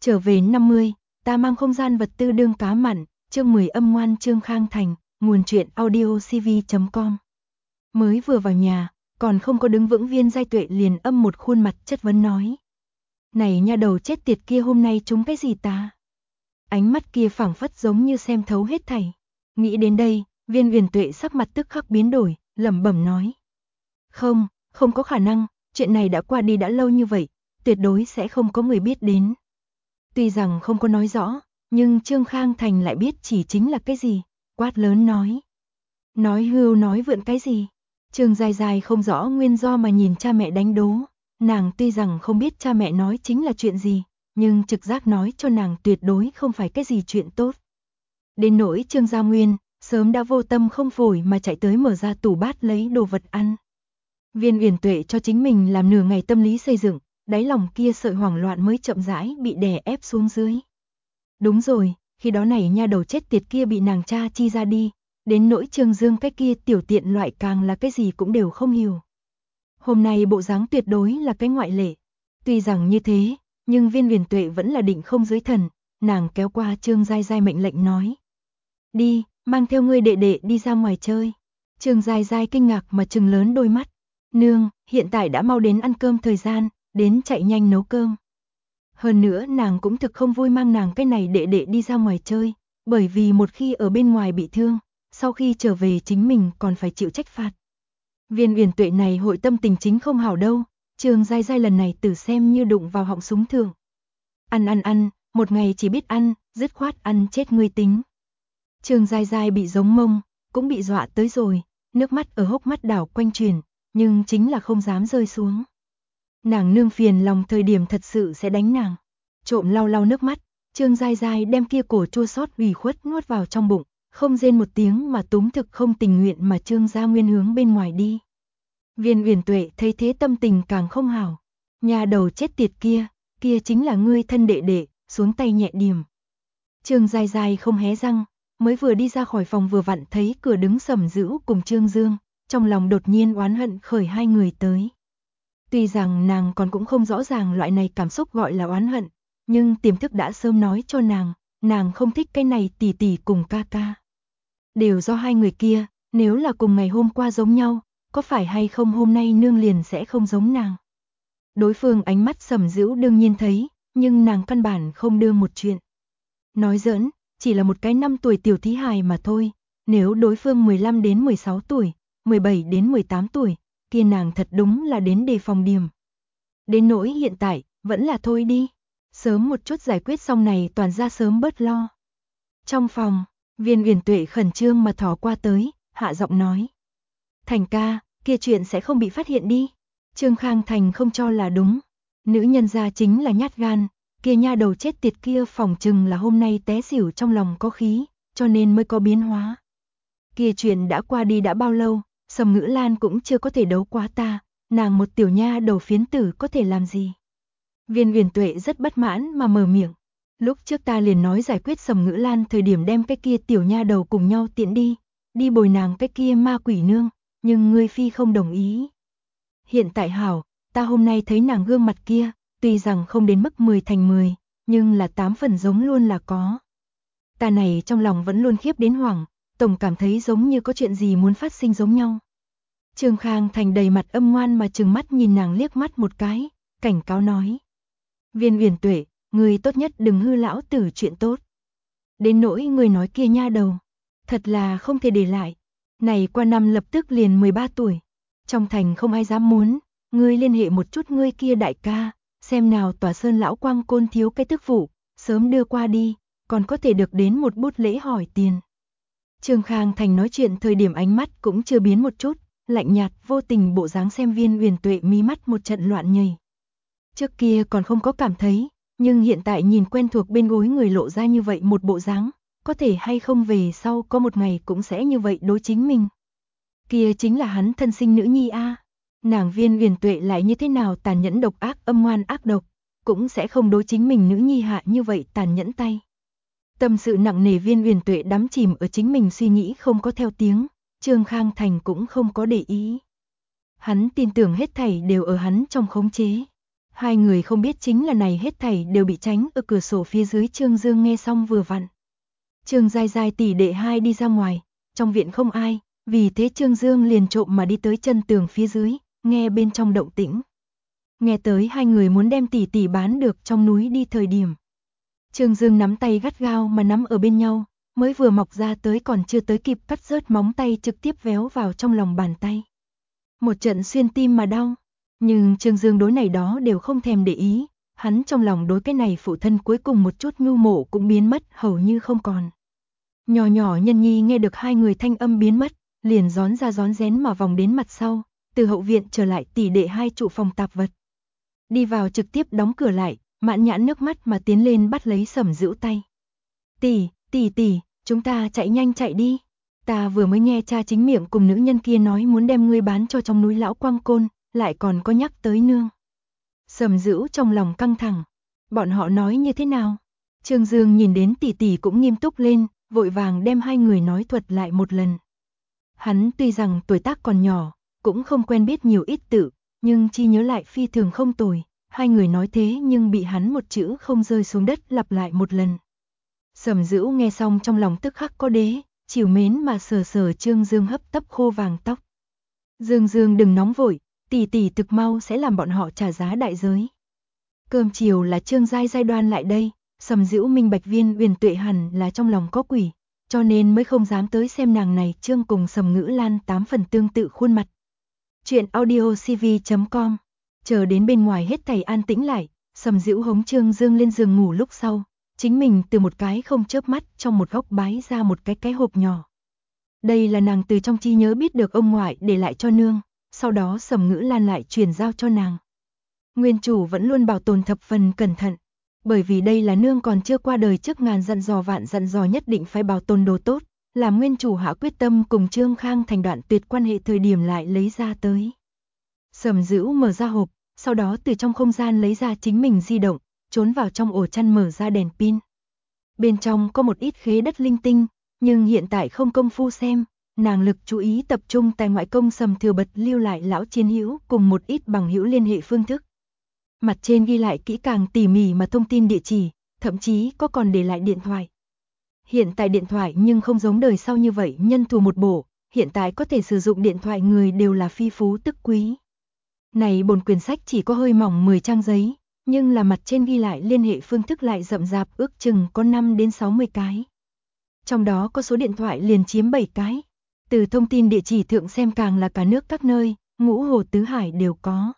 Trở về 50, ta mang không gian vật tư đương cá mặn, chương 10 âm ngoan Trương Khang Thành, nguồn truyện audio cv.com. Mới vừa vào nhà, còn không có đứng vững Viên Giai Tuệ liền âm một khuôn mặt chất vấn nói. Này nha đầu chết tiệt kia, hôm nay trúng cái gì ta? Ánh mắt kia phảng phất giống như xem thấu hết thảy. Nghĩ đến đây, Viên Huyền Tuệ sắc mặt tức khắc biến đổi, lẩm bẩm nói. Không có khả năng, chuyện này đã qua đi đã lâu như vậy, tuyệt đối sẽ không có người biết đến. Tuy rằng không có nói rõ, nhưng Trương Khang Thành lại biết chỉ chính là cái gì, quát lớn nói. Nói hưu nói vượn cái gì? Trương Giai Giai không rõ nguyên do mà nhìn cha mẹ đánh đố, nàng tuy rằng không biết cha mẹ nói chính là chuyện gì, nhưng trực giác nói cho nàng tuyệt đối không phải cái gì chuyện tốt. Đến nỗi Trương Gia Nguyên, sớm đã vô tâm không phổi mà chạy tới mở ra tủ bát lấy đồ vật ăn. Viên Uyển Tuệ cho chính mình làm nửa ngày tâm lý xây dựng, đáy lòng kia sợi hoảng loạn mới chậm rãi bị đè ép xuống dưới. Đúng rồi, khi đó này nha đầu chết tiệt kia bị nàng cha chi ra đi, đến nỗi Trương Dương cái kia tiểu tiện loại càng là cái gì cũng đều không hiểu. Hôm nay bộ dáng tuyệt đối là cái ngoại lệ. Tuy rằng như thế, nhưng Viên Uyển Tuệ vẫn là định không dưới thần, nàng kéo qua Trương Giai Giai mệnh lệnh nói. Đi, mang theo ngươi đệ đệ đi ra ngoài chơi. Trương Giai Giai kinh ngạc mà trừng lớn đôi mắt. Nương, hiện tại đã mau đến ăn cơm thời gian, đến chạy nhanh nấu cơm. Hơn nữa nàng cũng thực không vui mang nàng cái này đệ đệ đi ra ngoài chơi, bởi vì một khi ở bên ngoài bị thương, sau khi trở về chính mình còn phải chịu trách phạt. Viên Uyển Tuệ này hội tâm tình chính không hảo đâu, Trương Giai Giai lần này tử xem như đụng vào họng súng thường. Ăn, một ngày chỉ biết ăn, dứt khoát ăn chết ngươi tính. Trương Giai Giai bị giống mông, cũng bị dọa tới rồi, nước mắt ở hốc mắt đảo quanh chuyển, nhưng chính là không dám rơi xuống. Nàng nương phiền lòng thời điểm thật sự sẽ đánh nàng. Trộm lau nước mắt, Trương Giai Giai đem kia cổ chua xót ủy khuất nuốt vào trong bụng, không rên một tiếng mà túm thực không tình nguyện mà Trương Gia Nguyên hướng bên ngoài đi. Viên Uyển Tuệ thấy thế tâm tình càng không hảo. Nhà đầu chết tiệt kia chính là ngươi thân đệ đệ, xuống tay nhẹ điểm. Trương Giai Giai không hé răng, mới vừa đi ra khỏi phòng vừa vặn thấy cửa đứng Sầm Dữu cùng Trương Dương, trong lòng đột nhiên oán hận khởi hai người tới. Tuy rằng nàng còn cũng không rõ ràng loại này cảm xúc gọi là oán hận, nhưng tiềm thức đã sớm nói cho nàng không thích cái này tỷ tỷ cùng ca ca. Đều do hai người kia, nếu là cùng ngày hôm qua giống nhau, có phải hay không hôm nay nương liền sẽ không giống nàng. Đối phương ánh mắt Sầm Dữu đương nhiên thấy, nhưng nàng căn bản không đương một chuyện. Nói giỡn, chỉ là một cái 5 tuổi tiểu thí hài mà thôi, nếu đối phương 15 đến 16 tuổi, 17 đến 18 tuổi, kia nàng thật đúng là đến đề phòng điểm. Đến nỗi hiện tại, vẫn là thôi đi. Sớm một chút giải quyết xong này toàn ra sớm bớt lo. Trong phòng, Viên Uyển Tuệ khẩn trương mà thò qua tới, hạ giọng nói. Thành ca, kia chuyện sẽ không bị phát hiện đi. Trương Khang Thành không cho là đúng. Nữ nhân gia chính là nhát gan, kia nha đầu chết tiệt kia phỏng chừng là hôm nay té xỉu trong lòng có khí, cho nên mới có biến hóa. Kia chuyện đã qua đi đã bao lâu, Sầm Ngữ Lan cũng chưa có thể đấu quá ta, nàng một tiểu nha đầu phiến tử có thể làm gì. Viên Uyển Tuệ rất bất mãn mà mở miệng. Lúc trước ta liền nói giải quyết Sầm Ngữ Lan thời điểm đem cái kia tiểu nha đầu cùng nhau tiễn đi bồi nàng cái kia ma quỷ nương, nhưng ngươi phi không đồng ý. Hiện tại hảo, ta hôm nay thấy nàng gương mặt kia, tuy rằng không đến mức 10 thành 10, nhưng là 8 phần giống luôn là có. Ta này trong lòng vẫn luôn khiếp đến hoảng, tổng cảm thấy giống như có chuyện gì muốn phát sinh giống nhau. Trương Khang Thành đầy mặt âm ngoan mà trừng mắt nhìn nàng liếc mắt một cái, cảnh cáo nói. Viên Uyển Tuệ, người tốt nhất đừng hư lão tử chuyện tốt. Đến nỗi người nói kia nha đầu, thật là không thể để lại. Này qua năm lập tức liền 13 tuổi. Trong thành không ai dám muốn, ngươi liên hệ một chút ngươi kia đại ca, xem nào Tòa Sơn lão quang côn thiếu cái tức vụ, sớm đưa qua đi, còn có thể được đến một bút lễ hỏi tiền. Trương Khang Thành nói chuyện thời điểm ánh mắt cũng chưa biến một chút, lạnh nhạt vô tình bộ dáng xem Viên Uyển Tuệ mí mắt một trận loạn nhảy. Trước kia còn không có cảm thấy, nhưng hiện tại nhìn quen thuộc bên gối người lộ ra như vậy một bộ dáng, có thể hay không về sau có một ngày cũng sẽ như vậy đối chính mình. Kia chính là hắn thân sinh nữ nhi a. Nàng Viên Uyển Tuệ lại như thế nào tàn nhẫn độc ác âm ngoan ác độc, cũng sẽ không đối chính mình nữ nhi hạ như vậy tàn nhẫn tay. Tâm sự nặng nề Viên Uyển Tuệ đắm chìm ở chính mình suy nghĩ không có theo tiếng, Trương Khang Thành cũng không có để ý. Hắn tin tưởng hết thảy đều ở hắn trong khống chế. Hai người không biết chính là này hết thảy đều bị tránh ở cửa sổ phía dưới. Trương Dương nghe xong vừa vặn. Trương Giai Giai tỷ đệ hai đi ra ngoài, trong viện không ai, vì thế Trương Dương liền trộm mà đi tới chân tường phía dưới, nghe bên trong động tĩnh. Nghe tới hai người muốn đem tỷ tỷ bán được trong núi đi thời điểm. Trương Dương nắm tay gắt gao mà nắm ở bên nhau, mới vừa mọc ra tới còn chưa tới kịp cắt rớt móng tay trực tiếp véo vào trong lòng bàn tay. Một trận xuyên tim mà đau, nhưng Trương Dương đối này đó đều không thèm để ý, hắn trong lòng đối cái này phụ thân cuối cùng một chút nhu mộ cũng biến mất hầu như không còn. Nhỏ nhỏ Nhân Nhi nghe được hai người thanh âm biến mất, liền rón ra rón rén mà vòng đến mặt sau, từ hậu viện trở lại tỷ đệ hai trụ phòng tạp vật. Đi vào trực tiếp đóng cửa lại, mãn nhãn nước mắt mà tiến lên bắt lấy Sầm Dữu tay. Tỷ, chúng ta chạy nhanh chạy đi. Ta vừa mới nghe cha chính miệng cùng nữ nhân kia nói muốn đem ngươi bán cho trong núi lão quang côn, lại còn có nhắc tới nương. Sầm Dữu trong lòng căng thẳng. Bọn họ nói như thế nào? Trương Dương nhìn đến tỷ tỷ cũng nghiêm túc lên, vội vàng đem hai người nói thuật lại một lần. Hắn tuy rằng tuổi tác còn nhỏ, cũng không quen biết nhiều ít tự, nhưng chi nhớ lại phi thường không tồi. Hai người nói thế nhưng bị hắn một chữ không rơi xuống đất lặp lại một lần. Sầm Dữu nghe xong trong lòng tức khắc có đế, chiều mến mà sờ sờ Trương Dương hấp tấp khô vàng tóc. Dương đừng nóng vội, tỷ thực mau sẽ làm bọn họ trả giá đại giới. Cơm chiều là Trương Giai Giai đoan lại đây, Sầm Dữu minh bạch Viên Uyển Tuệ hẳn là trong lòng có quỷ, cho nên mới không dám tới xem nàng này. Trương cùng Sầm Ngữ Lan 8 phần tương tự khuôn mặt. Chuyện audiocv.com. Chờ đến bên ngoài hết thảy an tĩnh lại, Sầm Dữu hống Trương Dương lên giường ngủ lúc sau, chính mình từ một cái không chớp mắt trong một góc bái ra một cái hộp nhỏ. Đây là nàng từ trong trí nhớ biết được ông ngoại để lại cho nương, sau đó Sầm Ngữ Lan lại truyền giao cho nàng. Nguyên chủ vẫn luôn bảo tồn thập phần cẩn thận, bởi vì đây là nương còn chưa qua đời trước ngàn dặn dò vạn dặn dò nhất định phải bảo tồn đồ tốt, làm nguyên chủ hạ quyết tâm cùng Trương Khang thành đoạn tuyệt quan hệ thời điểm lại lấy ra tới. Sầm Dữu mở ra hộp, sau đó từ trong không gian lấy ra chính mình di động, trốn vào trong ổ chăn mở ra đèn pin. Bên trong có một ít khế đất linh tinh, nhưng hiện tại không công phu xem, nàng lực chú ý tập trung tại ngoại công Sầm Thừa Bật lưu lại lão chiến hữu cùng một ít bằng hữu liên hệ phương thức. Mặt trên ghi lại kỹ càng tỉ mỉ mà thông tin địa chỉ, thậm chí có còn để lại điện thoại. Hiện tại điện thoại nhưng không giống đời sau như vậy nhân thủ một bộ, hiện tại có thể sử dụng điện thoại người đều là phi phú tức quý. Này bổn quyển sách chỉ có hơi mỏng 10 trang giấy, nhưng là mặt trên ghi lại liên hệ phương thức lại rậm rạp ước chừng có 5 đến 60 cái. Trong đó có số điện thoại liền chiếm 7 cái. Từ thông tin địa chỉ thượng xem càng là cả nước các nơi, ngũ hồ tứ hải đều có.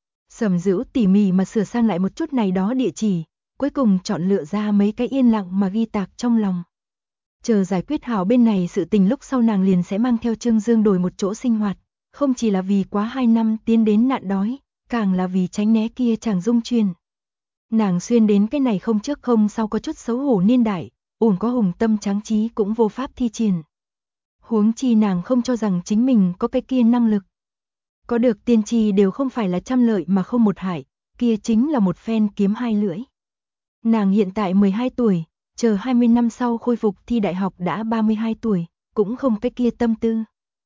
Sầm Dữu tỉ mỉ mà sửa sang lại một chút này đó địa chỉ, cuối cùng chọn lựa ra mấy cái yên lặng mà ghi tạc trong lòng. Chờ giải quyết hảo bên này sự tình lúc sau nàng liền sẽ mang theo Trương Dương đổi một chỗ sinh hoạt, không chỉ là vì quá 2 năm tiến đến nạn đói, càng là vì tránh né kia chàng dung truyền. Nàng xuyên đến cái này không trước không sau có chút xấu hổ niên đại, ổn có hùng tâm tráng trí cũng vô pháp thi triển. Huống chi nàng không cho rằng chính mình có cái kia năng lực. Có được tiên tri đều không phải là trăm lợi mà không một hại, kia chính là một phen kiếm hai lưỡi. Nàng hiện tại 12 tuổi, chờ 20 năm sau khôi phục thi đại học đã 32 tuổi, cũng không cái kia tâm tư.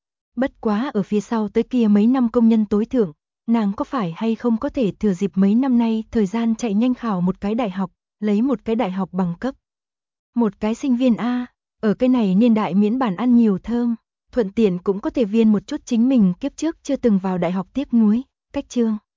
Bất quá ở phía sau tới kia mấy năm công nhân tối thượng, nàng có phải hay không có thể thừa dịp mấy năm nay thời gian chạy nhanh khảo một cái đại học, lấy một cái đại học bằng cấp. Một cái sinh viên A, ở cái này niên đại miễn bản ăn nhiều thơm, thuận tiện cũng có thể viên một chút chính mình kiếp trước chưa từng vào đại học tiếc nuối, cách chương.